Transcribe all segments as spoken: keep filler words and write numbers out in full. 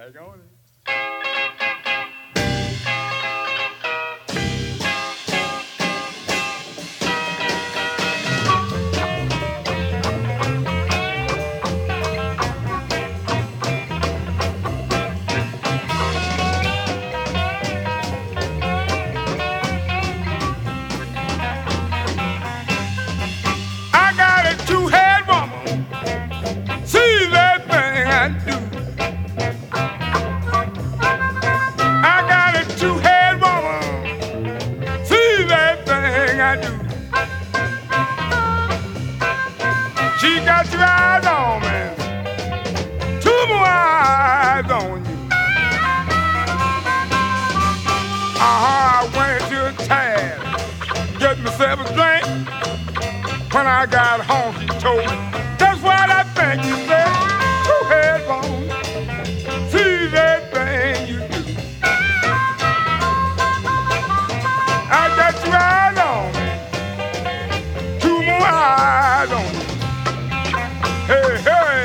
Hang on. I got a two-head woman. See that thing I do. I got a two-head woman. See that thing I do. She got two eyes on me, two more eyes on you. Uh-huh, I went to a tab, get myself a drink. When I got home, she told me, that's what I think you said. Two headphones, see that thing you do. I got two eyes on me, two more eyes on you. Hey, hey.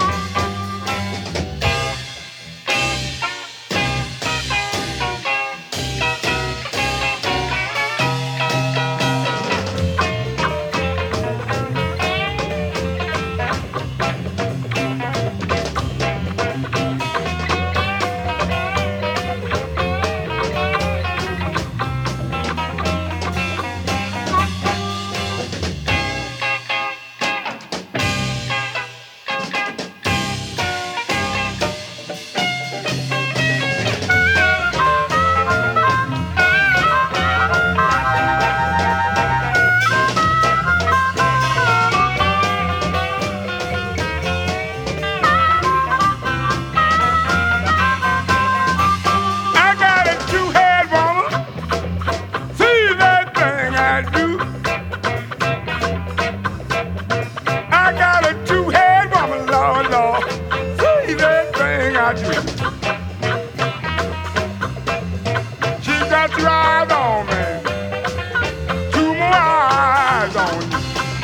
She got two eyes on me, two more eyes on you.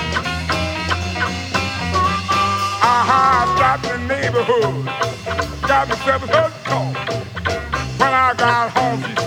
Uh-huh, I stopped in the neighborhood, got myself a hook call. When I got home, she